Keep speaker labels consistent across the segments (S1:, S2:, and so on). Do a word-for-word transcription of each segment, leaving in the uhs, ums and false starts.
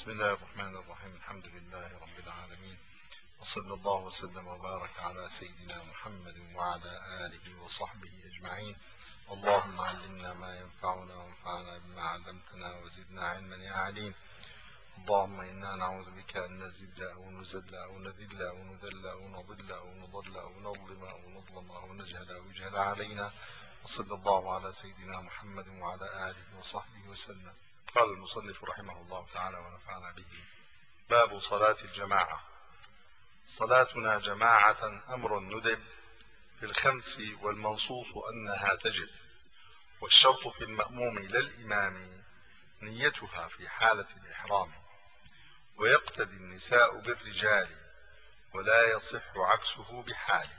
S1: بسم الله الرحمن الرحيم. الحمد لله رب العالمين، وصلى الله وسلم وبارك على سيدنا محمد وعلى آله وصحبه أجمعين. اللهم علمنا ما ينفعنا وانفعنا بما علمتنا وزدنا علما يا عليم. اللهم إنا نعوذ بك أن نزل أو نزل أو نذل أو نذل أو نضل أو نضل أو نظلم أو نظلم أو نجهل أو يجهل علينا. وصلى الله على سيدنا محمد وعلى آله وصحبه وسلم. قال المصنف رحمه الله تعالى ونفعنا به: باب صلاة الجماعة. صلاتنا جماعة أمر ندب في الخمس، والمنصوص أنها تجب، والشرط في المأموم للإمام نيتها في حالة الإحرام، ويقتدي النساء بالرجال ولا يصح عكسه بحاله،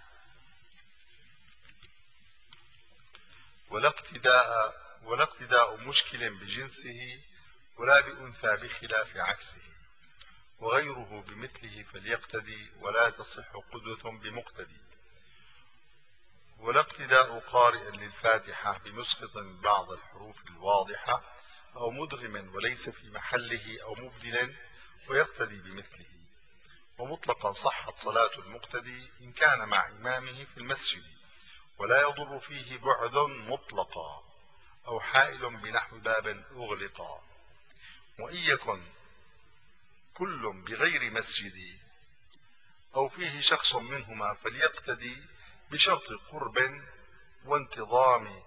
S1: ولا اقتداء ولا اقتداء مشكل بجنسه ولا بأنثى بخلاف عكسه، وغيره بمثله فليقتدي ولا تصح قدوة بمقتدي، ولا اقتداء قارئ للفاتحة بمسقط بعض الحروف الواضحة أو مدغم وليس في محله أو مبدل ويقتدي بمثله. ومطلقا صحت صلاة المقتدي إن كان مع إمامه في المسجد ولا يضر فيه بعد مطلقا أو حائل بنحو باب أغلقا، وإن يكن كل بغير مسجد أو فيه شخص منهما فليقتدي بشرط قرب وانتظام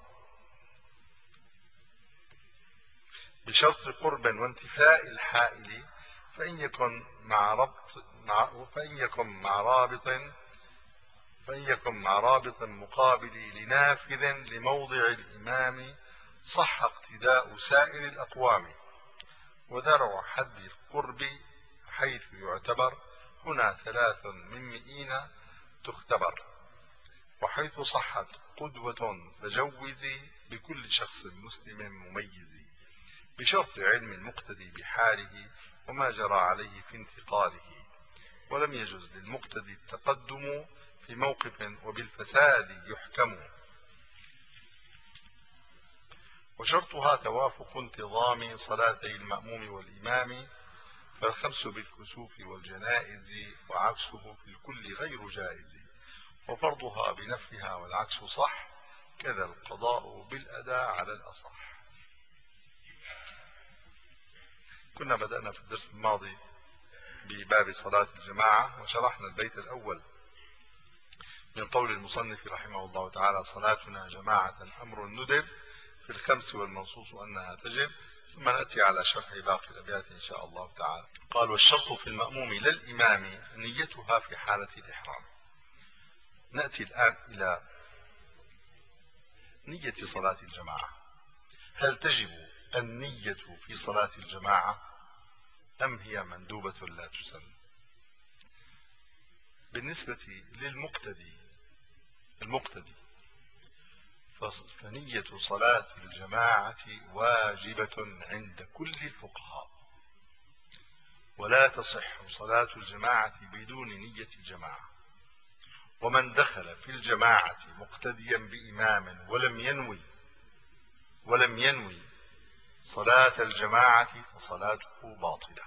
S1: بشرط قرب وانتفاء الحائل، فإن يكن مع ربط مع فإن يكن مع رابط فإن يكن مع رابط مقابل لنافذ لموضع الإمام صح اقتداء سائر الأقوام. وذرع حد القرب حيث يعتبر هنا ثلاث من مئين تختبر، وحيث صحت قدوة فجوزي بكل شخص مسلم مميز، بشرط علم المقتدي بحاله وما جرى عليه في انتقاله، ولم يجز للمقتدي التقدم في موقف وبالفساد يحكم، وشرطها توافق انتظام صلاتي المأموم والإمام، فالخمس بالكسوف والجنائز وعكسه في الكل غير جائز، وفرضها بنفيها والعكس صح، كذا القضاء بالأداء على الأصح. كنا بدأنا في الدرس الماضي بباب صلاة الجماعة، وشرحنا البيت الأول من قول المصنف رحمه الله تعالى: صلاتنا جماعة أمر ندب في الخمس، والمنصوص أنها تجب. ثم نأتي على شرح باقي الأبيات إن شاء الله تعالى. قال: والشرط في المأموم للإمام نيتها في حالة الإحرام. نأتي الآن إلى نية صلاة الجماعة. هل تجب النية في صلاة الجماعة أم هي مندوبة لا تسن؟ بالنسبة للمقتدي المقتدي فنية صلاة الجماعة واجبة عند كل الفقهاء، ولا تصح صلاة الجماعة بدون نية الجماعة. ومن دخل في الجماعة مقتديا بإمام ولم ينوي ولم ينوي صلاة الجماعة فصلاته باطلة.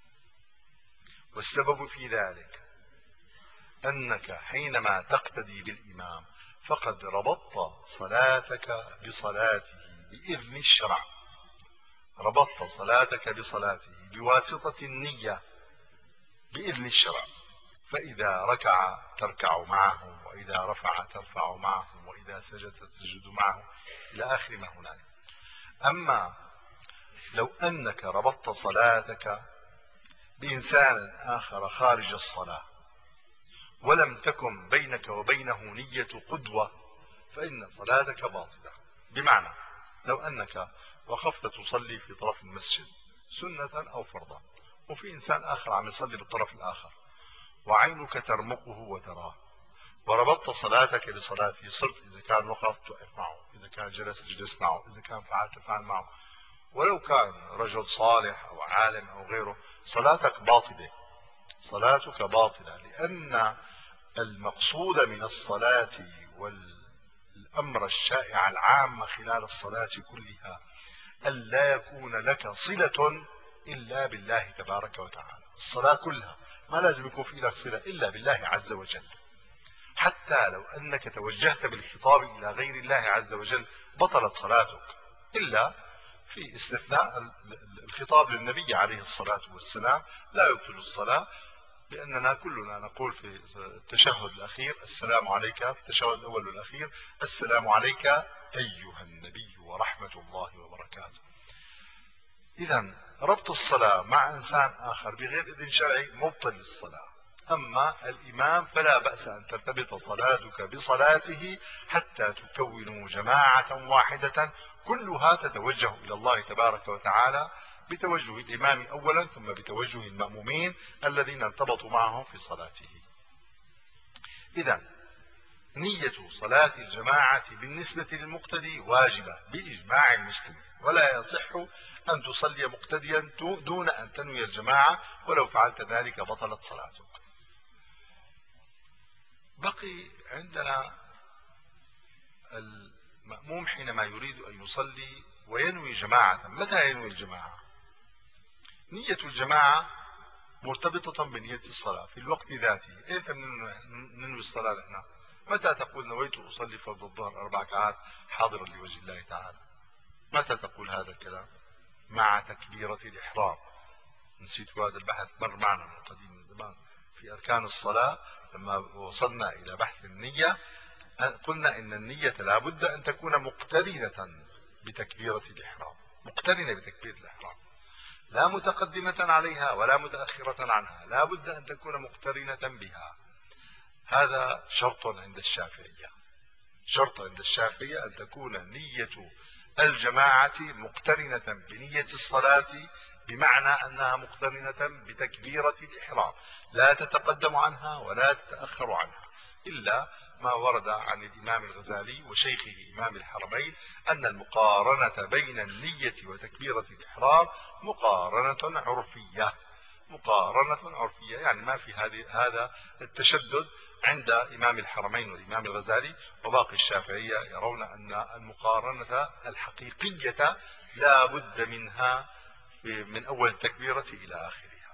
S1: والسبب في ذلك أنك حينما تقتدي بالإمام فقد ربطت صلاتك بصلاته بإذن الشرع، ربطت صلاتك بصلاته بواسطة النية بإذن الشرع، فإذا ركع تركع معه، وإذا رفع ترفع معه، وإذا سجد تسجد معه، إلى آخر ما هنالك. أما لو أنك ربطت صلاتك بإنسان آخر خارج الصلاة ولم تكن بينك وبينه نية قدوة فإن صلاتك باطلة. بمعنى لو أنك وقفت تصلي في طرف المسجد سنة أو فرضا، وفي إنسان آخر عم يصلي بالطرف الآخر وعينك ترمقه وتراه، وربطت صلاتك بصلاته، صرت إذا كان وقف تقف معه، إذا كان جلس تجلس معه، إذا كان فعل تفعل معه، ولو كان رجل صالح أو عالم أو غيره، صلاتك باطلة صلاتك باطلة لأن المقصود من الصلاة والأمر الشائع العام خلال الصلاة كلها ألا يكون لك صلة إلا بالله تبارك وتعالى. الصلاة كلها ما لازم يكون في لك صلة إلا بالله عز وجل. حتى لو أنك توجهت بالخطاب إلى غير الله عز وجل بطلت صلاتك، إلا في استثناء الخطاب للنبي عليه الصلاة والسلام لا يبطل الصلاة، لأننا كلنا نقول في التشهد الأخير السلام عليك، في التشهد الأول والأخير السلام عليك أيها النبي ورحمة الله وبركاته. إذا ربط الصلاة مع إنسان آخر بغير إذن شرعي مبطل للصلاة. أما الإمام فلا بأس أن ترتبط صلاتك بصلاته حتى تكونوا جماعة واحدة كلها تتوجه إلى الله تبارك وتعالى بتوجه الإمام أولا ثم بتوجه المأمومين الذين ارتبطوا معهم في صلاته. إذا نية صلاة الجماعة بالنسبة للمقتدي واجبة بإجماع المسلمين، ولا يصح أن تصلي مقتديا دون أن تنوي الجماعة، ولو فعلت ذلك بطلت صلاتك. بقي عندنا المأموم حينما يريد أن يصلي وينوي جماعة. متى ينوي الجماعة؟ نية الجماعة مرتبطة بنية الصلاة في الوقت ذاته. إيه ننوي الصلاة نحن؟ متى تقول نويت أصلي فرض الظهر أربع ركعات حاضرا لوجه الله تعالى؟ متى تقول هذا الكلام؟ مع تكبيرة الإحرام. نسيت هذا البحث مر معنا من قديم من زمان في أركان الصلاة. لما وصلنا إلى بحث النية قلنا إن النية لابد أن تكون مقترنة بتكبيرة الإحرام، مقترنة بتكبيرة الإحرام، لا متقدمة عليها ولا متأخرة عنها، لابد أن تكون مقترنة بها. هذا شرط عند الشافعية. شرط عند الشافعية أن تكون نية الجماعة مقترنة بنية الصلاة، بمعنى أنها مقترنة بتكبيرة الإحرام، لا تتقدم عنها ولا تتأخر عنها، إلا ما ورد عن الإمام الغزالي وشيخه إمام الحرمين أن المقارنة بين النية وتكبيرة الإحرام مقارنة عرفية. مقارنة عرفية يعني ما في هذا التشدد عند إمام الحرمين والإمام الغزالي، وباقي الشافعية يرون أن المقارنة الحقيقية لا بد منها من أول التكبيرة إلى آخرها.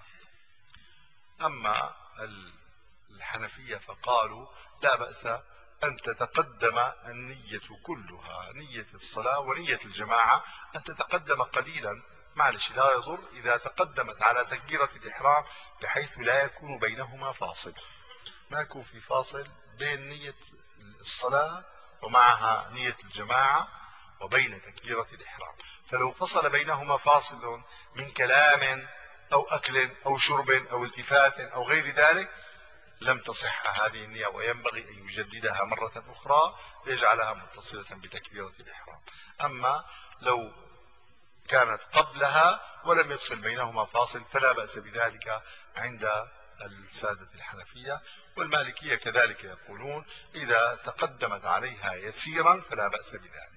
S1: أما الحنفية فقالوا لا بأس أن تتقدم النية كلها، نية الصلاة ونية الجماعة أن تتقدم قليلا، معلش لا يضر إذا تقدمت على تكبيرة الإحرام بحيث لا يكون بينهما فاصل، ما يكون في فاصل بين نية الصلاة ومعها نية الجماعة وبين تكبيرة الإحرام. فلو فصل بينهما فاصل من كلام أو أكل أو شرب أو التفات أو غير ذلك لم تصح هذه النية، وينبغي أن يجددها مرة أخرى ليجعلها متصلة بتكبيرة الإحرام. أما لو كانت قبلها ولم يفصل بينهما فاصل فلا بأس بذلك عند السادة الحنفية، والمالكية كذلك يقولون إذا تقدمت عليها يسيرا فلا بأس بذلك.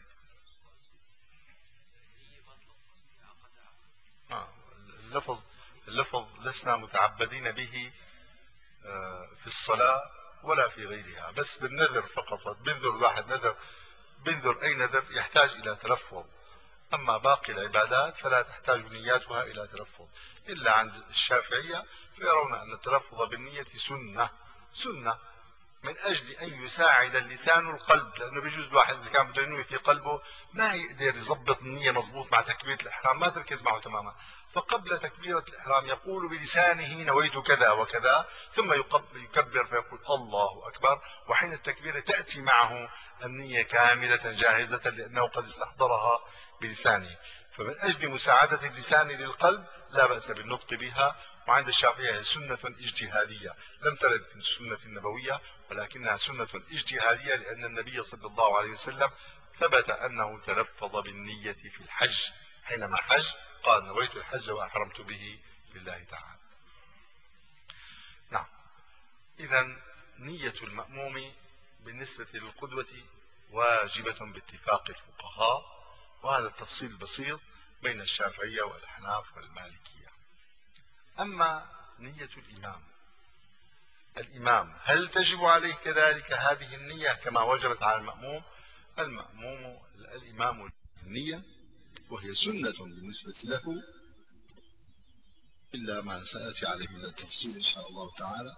S1: آه اللفظ اللفظ لسنا متعبدين به في الصلاة ولا في غيرها، بس بالنذر فقط. بنذر الواحد نذر، بنذر أي نذر يحتاج إلى تلفظ، أما باقي العبادات فلا تحتاج نياتها إلى تلفظ، إلا عند الشافعية فيرون أن التلفظ بالنية سنة سنة من أجل أن يساعد اللسان القلب، لأنه بيجوز الواحد إذا كان بده ينوي في قلبه ما يقدر يضبط النية مضبوط مع تكبيرة الإحرام، ما تركز معه تماما، فقبل تكبيرة الإحرام يقول بلسانه نويت كذا وكذا، ثم يكبر فيقول الله أكبر، وحين التكبير تأتي معه النية كاملة جاهزة لأنه قد استحضرها بلسانه. فمن أجل مساعدة اللسان للقلب لا بأس بالنطق بها. وعند الشافعية سنة اجتهادية لم ترد في السنة النبوية، ولكنها سنة اجتهادية لأن النبي صلى الله عليه وسلم ثبت أنه تلفظ بالنية في الحج، حينما حج قال نويت الحج وأحرمت به لله تعالى. نعم. إذا نية المأموم بالنسبة للقدوة واجبة باتفاق الفقهاء، وهذا التفصيل بسيط بين الشافعية والأحناف والمالكية. أما نية الإمام الإمام هل تجب عليه كذلك هذه النية كما وجبت على المأموم؟ المأموم الإمام النية وهي سنة بالنسبة له
S2: إلا ما سأتي عليه من التفصيل إن شاء الله تعالى.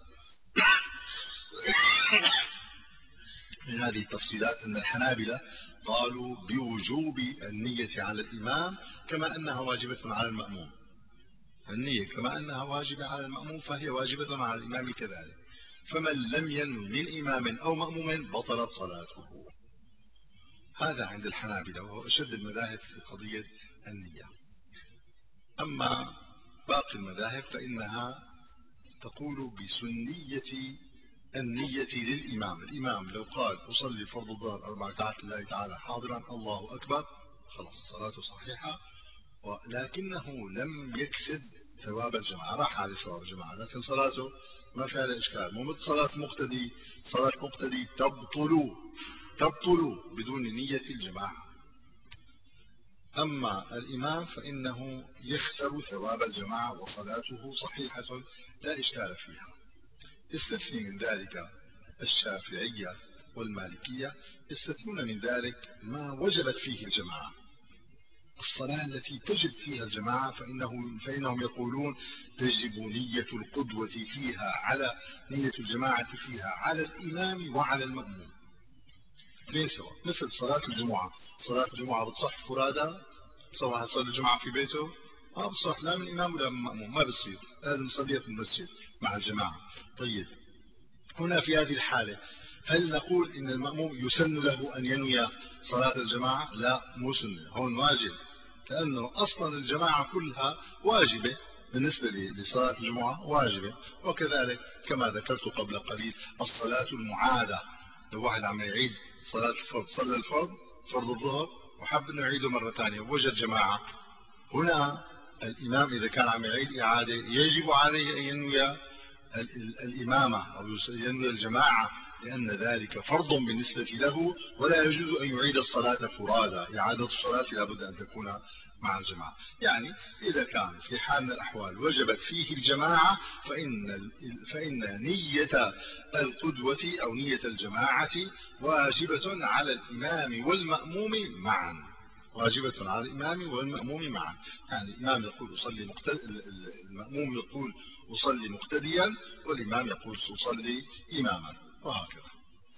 S2: من هذه التفصيلات أن الحنابلة قالوا بوجوب النية على الإمام كما أنها واجبة على المأموم. النية كما أنها واجبة على المأموم فهي واجبة على الإمام كذلك، فمن لم ينوي من إمام أو مأموم بطلت صلاته. هذا عند الحنابلة وهو أشد المذاهب في قضية النية. أما باقي المذاهب فإنها تقول بسنية النية للإمام. الإمام لو قال أصلي فرض الظهر أربع ركعات لله تعالى حاضرا الله أكبر خلاص صلاته صحيحة، ولكنه لم يكسب ثواب الجماعة، راح على ثواب الجماعة لكن صلاته ما فيها إشكال. مو مثل صلاة مقتدي، صلاة مقتدي تبطل تبطل بدون نية الجماعة. أما الإمام فإنه يخسر ثواب الجماعة وصلاته صحيحة لا إشكال فيها. يستثني من ذلك الشافعية والمالكية، يستثنون من ذلك ما وجبت فيه الجماعة، الصلاة التي تجب فيها الجماعة فإنه فإنهم يقولون تجب نية القدوة فيها على نية الجماعة فيها على الإمام وعلى المأموم اثنين سوا. مثل صلاة الجمعة، صلاة الجمعة بتصح فرادى سواء صلى الجمعة في بيته ما بصح لا من الإمام ولا من المأموم، ما بصير، لازم يصليها في المسجد مع الجماعة. طيب هنا في هذه الحالة هل نقول إن المأموم يسن له أن ينوي صلاة الجماعة؟ لا، مو سنة، هون واجب، لأنه أصلا الجماعة كلها واجبة بالنسبة لصلاة الجمعة واجبة. وكذلك كما ذكرت قبل قليل الصلاة المعادة، لو واحد عم يعيد صلاة الفرض، صلى الفرض فرض الظهر وحب أنه يعيده مرة ثانية ووجد جماعة، هنا الإمام إذا كان عم يعيد إعادة يجب عليه أن ينوي الإمامة أو ينوي الجماعة، لأن ذلك فرض بالنسبة له ولا يجوز أن يعيد الصلاة فرادى، إعادة الصلاة لابد أن تكون مع الجماعة. يعني إذا كان في حال من الأحوال وجبت فيه الجماعة فإن, فإن نية القدوة أو نية الجماعة واجبة على الإمام والمأموم معا، واجبة على الإمام والمأموم معا. يعني الإمام يقول أصلي مقتد... المأموم يقول أصلي مقتديا والإمام يقول أصلي إماما وهكذا.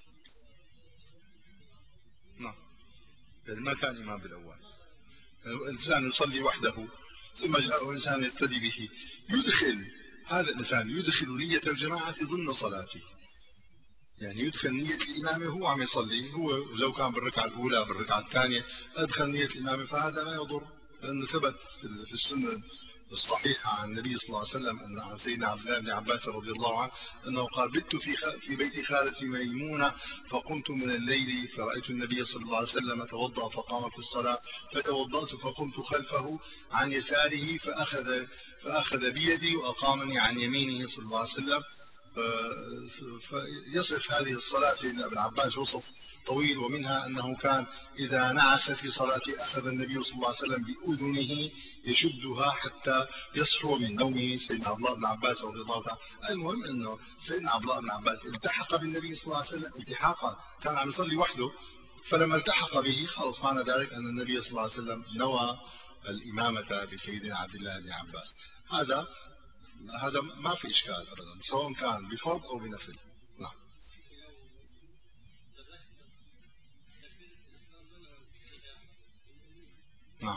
S2: نعم، ما كان إمام بالأول، الإنسان يصلي وحده ثم جاء إنسان يقتدي به، يدخل هذا الإنسان يدخل نية الجماعة ضمن صلاته، يعني يدخل نية الإمام هو عم يصلي، هو لو كان بالركعة الأولى بالركعة الثانية أدخل نية الإمام فهذا لا يضر، لأنه ثبت في السنة الصحيحة عن النبي صلى الله عليه وسلم أن عن سيدنا عبد الله بن عباس رضي الله عنه أنه قال بت في في بيت خالتي ميمونة فقمت من الليل فرأيت النبي صلى الله عليه وسلم توضأ فقام في الصلاة فتوضأت فقمت خلفه عن يساره فأخذ فأخذ بيدي وأقامني عن يمينه صلى الله عليه وسلم. فيصف هذه الصلاة سيدنا ابن عباس وصف طويل، ومنها أنه كان إذا نعس في صلاته أخذ النبي صلى الله عليه وسلم بأذنه يشدها حتى يصحو من نومه سيدنا عبد الله بن عباس رضي الله تعالى. المهم أنه سيدنا عبد الله بن عباس التحق بالنبي صلى الله عليه وسلم التحاقا، كان عم يصلي وحده، فلما التحق به خلص معنى ذلك أن النبي صلى الله عليه وسلم نوى الإمامة بسيدنا عبد الله بن عباس. هذا هذا ما في إشكال أبدا سواء كان بفرض أو بنفل. نعم. نعم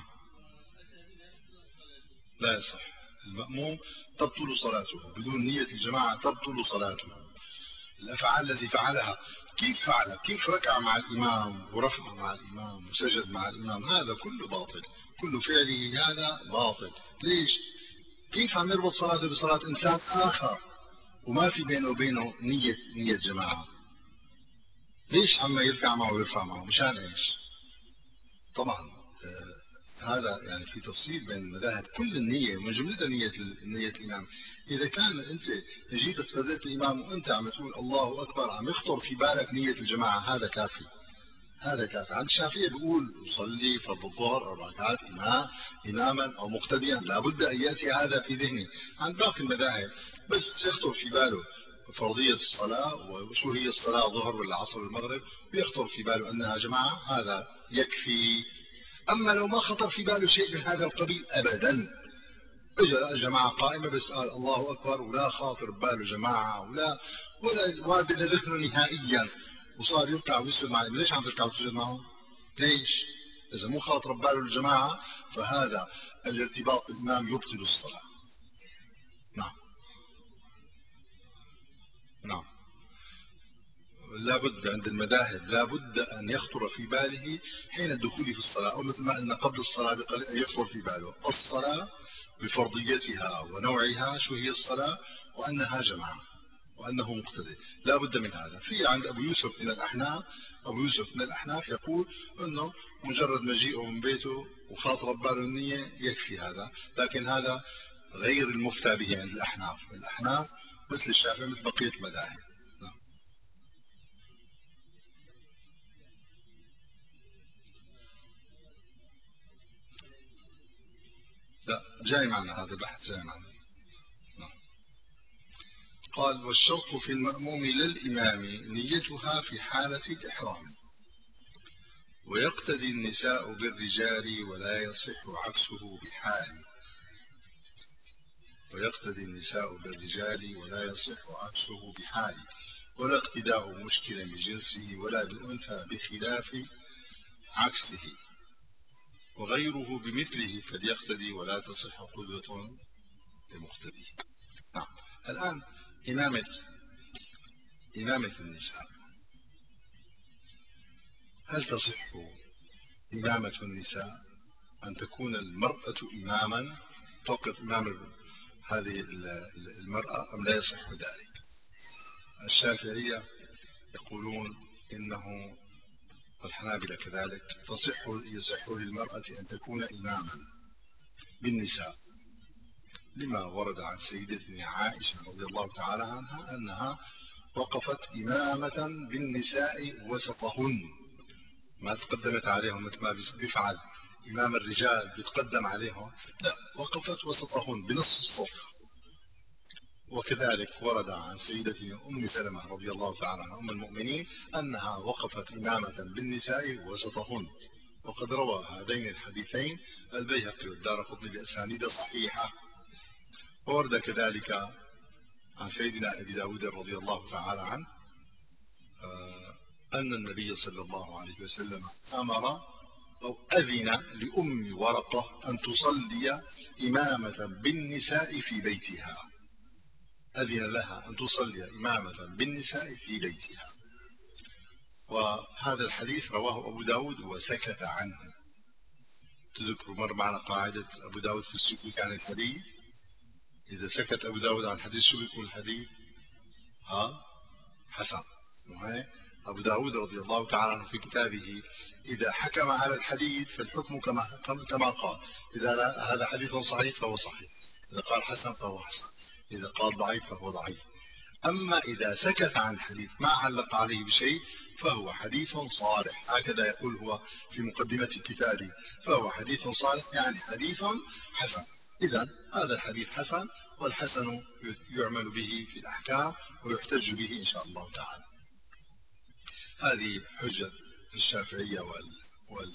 S2: لا يصح، المأموم تبطل صلاته بدون نية الجماعة، تبطل صلاته. الأفعال التي فعلها كيف فعل، كيف ركع مع الإمام ورفع مع الإمام وسجد مع الإمام، هذا كله باطل، كل فعله هذا باطل. ليش؟ كيف عم يربط صلاته بصلاة إنسان آخر وما في بينه وبينه نية نية جماعة؟ ليش عم يركع معه ويرفع معه؟ مشان إيش؟ طبعا آه هذا يعني في تفصيل بين المذاهب. كل النية من جملتها نية نية الإمام. إذا كان أنت جيت اقتديت الإمام وأنت عم تقول الله أكبر عم يخطر في بالك نية الجماعة، هذا كافي، هذا كافي. عند الشافعية بيقول يصلي فرض الظهر أربع ركعات إمام إماما أو مقتديا لابد أن يأتي هذا في ذهنه. عند باقي المذاهب بس يخطر في باله فرضية الصلاة وشو هي الصلاة ظهر ولا عصر ولا المغرب، ويخطر في باله أنها جماعة، هذا يكفي. أما لو ما خطر في باله شيء من هذا القبيل أبدا اجى الجماعة قائمة بس قال الله أكبر ولا خاطر باله جماعة ولا ولا وادي لذهنه نهائيا، وصار يركع ويسجد معهم. ليش عم تركع وتسجد معهم؟ ليش؟ إذا مو خاطر باله الجماعة فهذا الارتباط بالإمام يبطل الصلاة. نعم نعم. لابد عند المذاهب لابد أن يخطر في باله حين الدخول في الصلاة، أو مثل ما قلنا قبل الصلاة بقليل أن يخطر في باله الصلاة بفرضيتها ونوعها، شو هي الصلاة، وأنها جماعة وأنه مقتدي. لا بد من هذا. في عند أبو يوسف من الأحناف، أبو يوسف من الأحناف يقول أنه مجرد مجيئه من بيته وخاطر باله النية يكفي هذا، لكن هذا غير المفتى به عند الأحناف. الأحناف مثل الشافعي مثل بقية المذاهب. لا جاي معنا هذا البحث، جاي معنا. نعم. قال والشرط في المأموم للإمام نيتها في حالة الإحرام، ويقتدي النساء بالرجال ولا يصح عكسه بحال. ويقتدي النساء بالرجال ولا يصح عكسه بحال، ولا اقتداء مشكل بجنسه ولا بالأنثى بخلاف عكسه، وغيره بمثله فليقتدي ولا تصح قدوة لمقتدي. نعم. الآن إمامة إمامة النساء، هل تصح إمامة النساء أن تكون المرأة إماما فقط إمام هذه المرأة، أم لا يصح ذلك؟ الشافعية يقولون إنه، والحنابلة كذلك، تصح يصح للمرأة أن تكون إماما بالنساء، لما ورد عن سيدتنا عائشة رضي الله تعالى عنها أنها وقفت إمامة بالنساء وسطهن، ما تقدمت عليهم مثل ما بيفعل إمام الرجال بيتقدم عليهم، لا، وقفت وسطهن بنصف الصف. وكذلك ورد عن سيدتنا أم سلمة رضي الله تعالى عنها أم المؤمنين أنها وقفت إمامة بالنساء وسطهن. وقد روى هذين الحديثين البيهقي والدارقطني بأسانيد صحيحة. وورد كذلك عن سيدنا أبي داود رضي الله تعالى عنه أن النبي صلى الله عليه وسلم أمر أو أذن لأم ورقة أن تصلي إمامة بالنساء في بيتها، أذن لها أن تصلي إمامة بالنساء في بيتها. وهذا الحديث رواه أبو داود وسكت عنه. تذكروا مر معنا قاعدة أبو داود في السكوت عن الحديث، إذا سكت أبو داود عن الحديث شو بيكون الحديث؟ ها حسن. وهي أبو داود رضي الله تعالى عنه في كتابه إذا حكم على الحديث فالحكم كما كما قال، إذا هذا حديث صحيح فهو صحيح، إذا قال حسن فهو حسن، إذا قال ضعيف فهو ضعيف. أما إذا سكت عن الحديث ما علق عليه بشيء فهو حديث صالح، هكذا يقول هو في مقدمة كتابه، فهو حديث صالح يعني حديث حسن. إذن هذا الحديث حسن، والحسن يعمل به في الأحكام ويحتج به إن شاء الله تعالى. هذه حجة الشافعية وال, وال...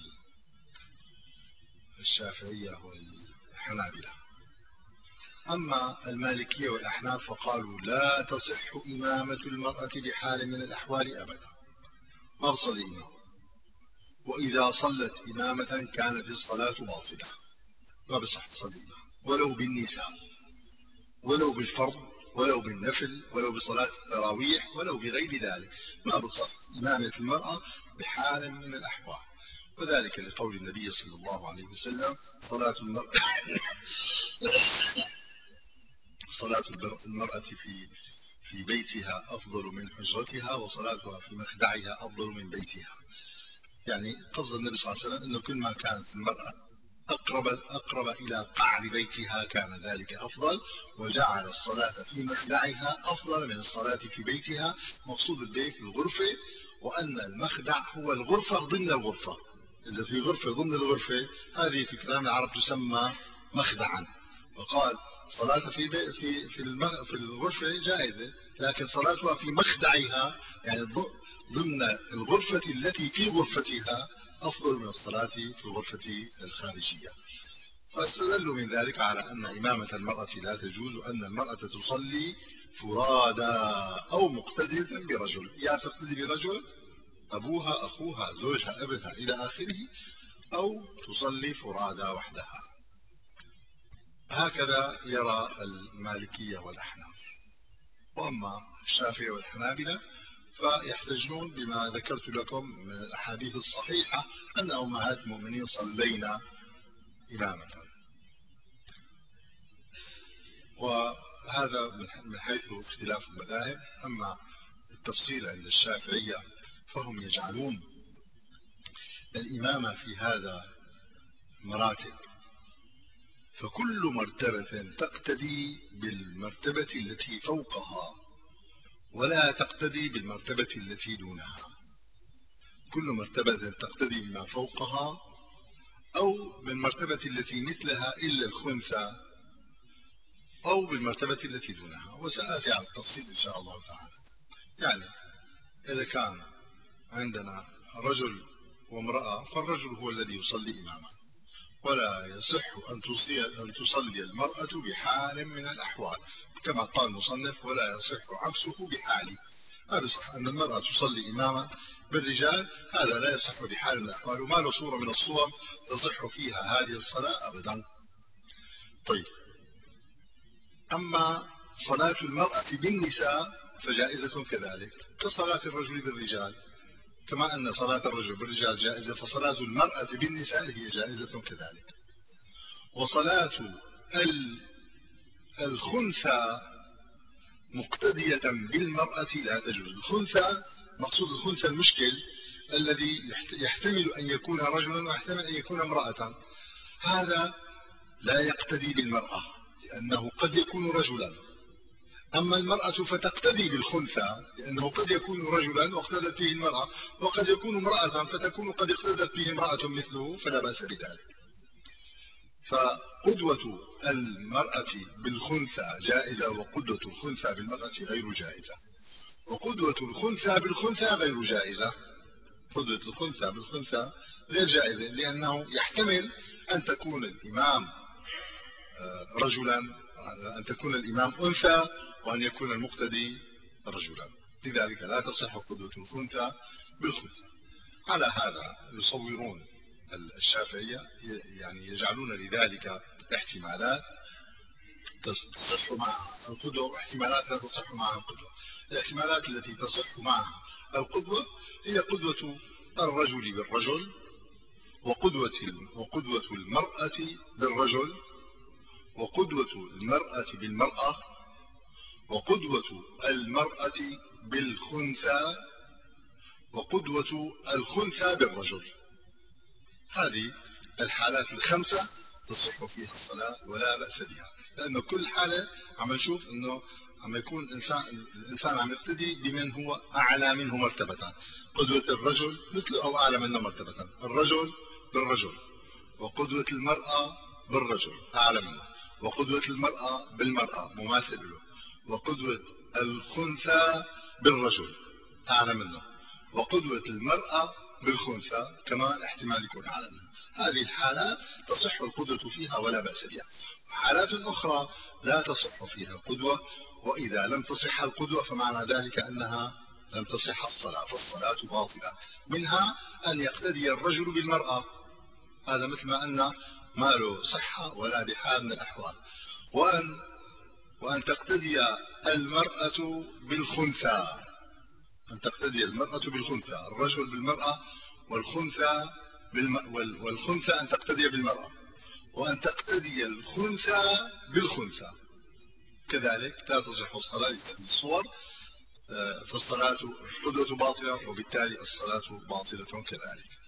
S2: الشافعية والحنابلة. أما المالكية والأحناف فقالوا لا تصح إمامة المرأة بحال من الأحوال أبدا، ما بتصلي إمام، وإذا صلت إمامة كانت الصلاة باطلة، ما بصح تصلي إمام ولو بالنساء ولو بالفرض ولو بالنفل ولو بصلاة التراويح ولو بغير ذلك، ما بتصح إمامة المرأة بحال من الأحوال. وذلك لقول النبي صلى الله عليه وسلم صلاة المرأة صلاة المرأة في في بيتها أفضل من حجرتها، وصلاتها في مخدعها أفضل من بيتها. يعني قصد النبي صلى الله عليه وسلم أنه كل ما كانت المرأة أقرب أقرب إلى قعر بيتها كان ذلك أفضل، وجعل الصلاة في مخدعها أفضل من الصلاة في بيتها. مقصود البيت الغرفة، وأن المخدع هو الغرفة ضمن الغرفة. إذا في غرفة ضمن الغرفة هذه في كلام العرب تسمى مخدعا. فقال صلاة في في في, المغ... في الغرفة جائزة، لكن صلاتها في مخدعها يعني ضمن الغرفة التي في غرفتها أفضل من الصلاة في الغرفة الخارجية. فاستدلوا من ذلك على أن إمامة المرأة لا تجوز، وأن المرأة تصلي فرادى أو مقتدية برجل، يا تقتدي برجل أبوها أخوها زوجها ابنها إلى آخره، أو تصلي فرادى وحدها. هكذا يرى المالكية والأحناف. وأما الشافعية والحنابلة فيحتجون بما ذكرت لكم من الأحاديث الصحيحة أن أمهات المؤمنين صلينا إمامة. وهذا من حيث اختلاف المذاهب. أما التفصيل عند الشافعية فهم يجعلون الإمامة في هذا مراتب، فكل مرتبة تقتدي بالمرتبة التي فوقها ولا تقتدي بالمرتبة التي دونها. كل مرتبة تقتدي بما فوقها أو بالمرتبة التي مثلها إلا الخنثى، أو بالمرتبة التي دونها. وسآتي على التفصيل إن شاء الله تعالى. يعني إذا كان عندنا رجل وامرأة، فالرجل هو الذي يصلي إماما، ولا يصح أن تصلي المرأة بحال من الأحوال، كما قال المصنف ولا يصح عكسه بحال. ما بصح أن المرأة تصلي إماما بالرجال، هذا لا يصح بحال من الأحوال، وما له صورة من الصور تصح فيها هذه الصلاة أبدا. طيب، أما صلاة المرأة بالنساء فجائزة كذلك كصلاة الرجل بالرجال، كما أن صلاة الرجل بالرجال جائزة، فصلاة المرأة بالنساء هي جائزة كذلك. وصلاة الخنثى مقتدية بالمرأة لا تجوز. الخنثى مقصود الخنثى المشكل الذي يحتمل أن يكون رجلا ويحتمل أن يكون امرأة، هذا لا يقتدي بالمرأة لأنه قد يكون رجلا. أما المرأة فتقتدي بالخنثى لأنه قد يكون رجلا واقتدت به المرأة، وقد يكون امرأة فتكون قد اقتدت به امرأة مثله، فلا بأس بذلك. فقدوة المرأة بالخنثى جائزة، وقدوة الخنثى بالمرأة غير جائزة. وقدوة الخنثى بالخنثى غير جائزة. قدوة الخنثى بالخنثى غير جائزة لأنه يحتمل أن تكون الإمام رجلا، أن تكون الإمام أنثى، وأن يكون المقتدي رجلا، لذلك لا تصح قدوة الخنثى بالخنثى. على هذا يصورون الشافعية، يعني يجعلون لذلك احتمالات تصح معها القدوة واحتمالات لا تصح معها القدوة. الاحتمالات التي تصح معها القدوة هي قدوة الرجل بالرجل، وقدوة وقدوة المرأة بالرجل، وقدوة المرأة بالمرأة، وقدوة المرأة بالخنثى، وقدوة الخنثى بالرجل. هذه الحالات الخمسة تصح فيها الصلاة ولا بأس بها، لأن كل حالة عم نشوف أنه عم يكون الإنسان الإنسان عم يقتدي بمن هو أعلى منه مرتبة. قدوة الرجل مثله أو أعلى منه مرتبة، الرجل بالرجل، وقدوة المرأة بالرجل أعلى منه، وقدوة المرأة بالمرأة مماثل له، وقدوة الخنثى بالرجل أعلى منه، وقدوة المرأة بالخنثى كمان احتمال يكون أعلى منه. هذه الحالات تصح القدوة فيها ولا بأس بها. حالات أخرى لا تصح فيها القدوة، وإذا لم تصح القدوة فمعنى ذلك أنها لم تصح الصلاة، فالصلاة باطلة. منها أن يقتدي الرجل بالمرأة، هذا مثل ما أن ما له صحة ولا بحال من الأحوال. وأن وأن تقتدي المرأة بالخنثى، أن تقتدي المرأة بالخنثى، الرجل بالمرأة، والخنثى بالم... وال... والخنثى أن تقتدي بالمرأة، وأن تقتدي الخنثى بالخنثى كذلك لا تصح الصلاة لهذه الصور، فالصلاة القدوة باطلة، وبالتالي الصلاة باطلة كذلك.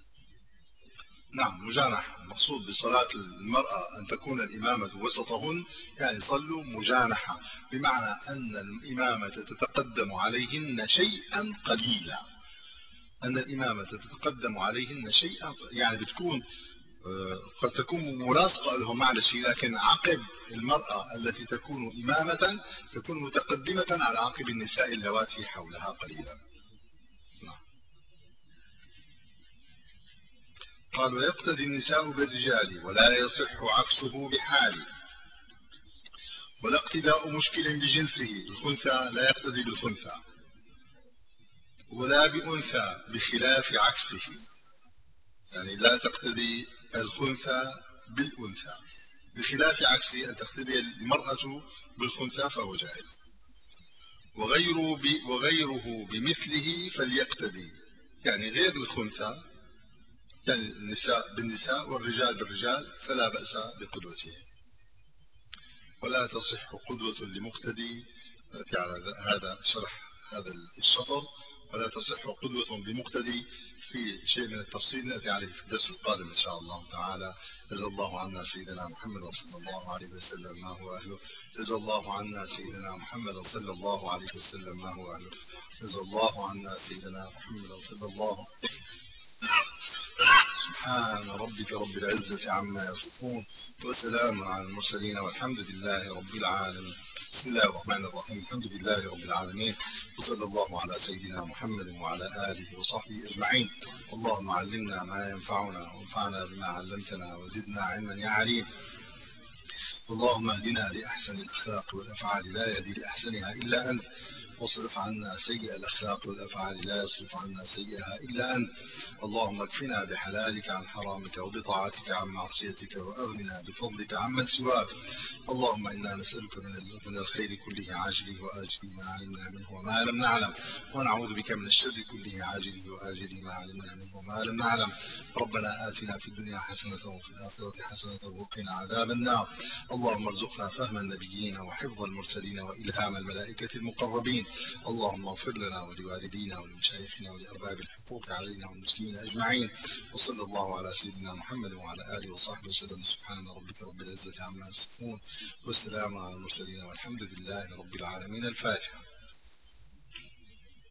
S2: نعم، مجانحة. المقصود بصلاة المرأة أن تكون الإمامة وسطهن، يعني صلوا مجانحة، بمعنى أن الإمامة تتقدم عليهن شيئا قليلا، أن الإمامة تتقدم عليهن شيئا، يعني بتكون قد تكون ملاصقة لهم مع الشيء، لكن عقب المرأة التي تكون إمامة تكون متقدمة على عقب النساء اللواتي حولها قليلا. نعم. قال ويقتدي النساء بالرجال ولا يصح عكسه بحال، ولا اقتداء مشكل بجنسه، الخنثى لا يقتدي بالخنثى، ولا بأنثى بخلاف عكسه، يعني لا تقتدي الخنثى بالأنثى بخلاف عكسه، أن تقتدي المرأة بالخنثى فهو جائز. وغيره, وغيره بمثله فليقتدي، يعني غير الخنثى يعني النساء بالنساء والرجال بالرجال فلا بأس بقدوته. ولا تصح قدوة لمقتدي، نأتي على هذا شرح هذا الشطر. ولا تصح قدوة بمقتدي في شيء من التفصيل نأتي عليه في الدرس القادم إن شاء الله تعالى. جزا الله عنا سيدنا محمد صلى الله عليه وسلم ما هو أهله. جزا الله عنا سيدنا محمد صلى الله عليه وسلم ما هو أهله. جزا الله عنا سيدنا محمد صلى الله عليه وسلم. سبحان ربك رب العزة عما يصفون وسلام على المرسلين والحمد لله رب العالمين. بسم الله الرحمن الرحيم. الحمد لله رب العالمين، وصلى الله على سيدنا محمد وعلى آله وصحبه أجمعين. اللهم علمنا ما ينفعنا وانفعنا بما علمتنا وزدنا علما يا عليم. اللهم اهدنا لأحسن الأخلاق والأفعال لا يهدي لأحسنها إلا أنت، واصرف عنا سيئ الأخلاق والأفعال لا يصرف عنا سيئها إلا أنت. اللهم اكفنا بحلالك عن حرامك وبطاعتك عن معصيتك، وأغننا بفضلك عمن سواك. اللهم إنا نسألك من الخير كله عاجله وآجله ما علمنا منه وما لم نعلم، ونعوذ بك من الشر كله عاجله وآجله ما علمنا منه وما لم نعلم. ربنا آتنا في الدنيا حسنة وفي الآخرة حسنة وقنا عذاب النار. اللهم ارزقنا فهم النبيين وحفظ المرسلين وإلهام الملائكة المقربين. اللهم اغفر لنا ولوالدينا ولمشايخنا ولأرباب الحقوق علينا والمسلمين أجمعين. وصلى الله على سيدنا محمد وعلى آله وصحبه وسلم. سبحان ربك رب العزة عما يصفون والسلام على المرسلين والحمد لله رب العالمين. الفاتحة.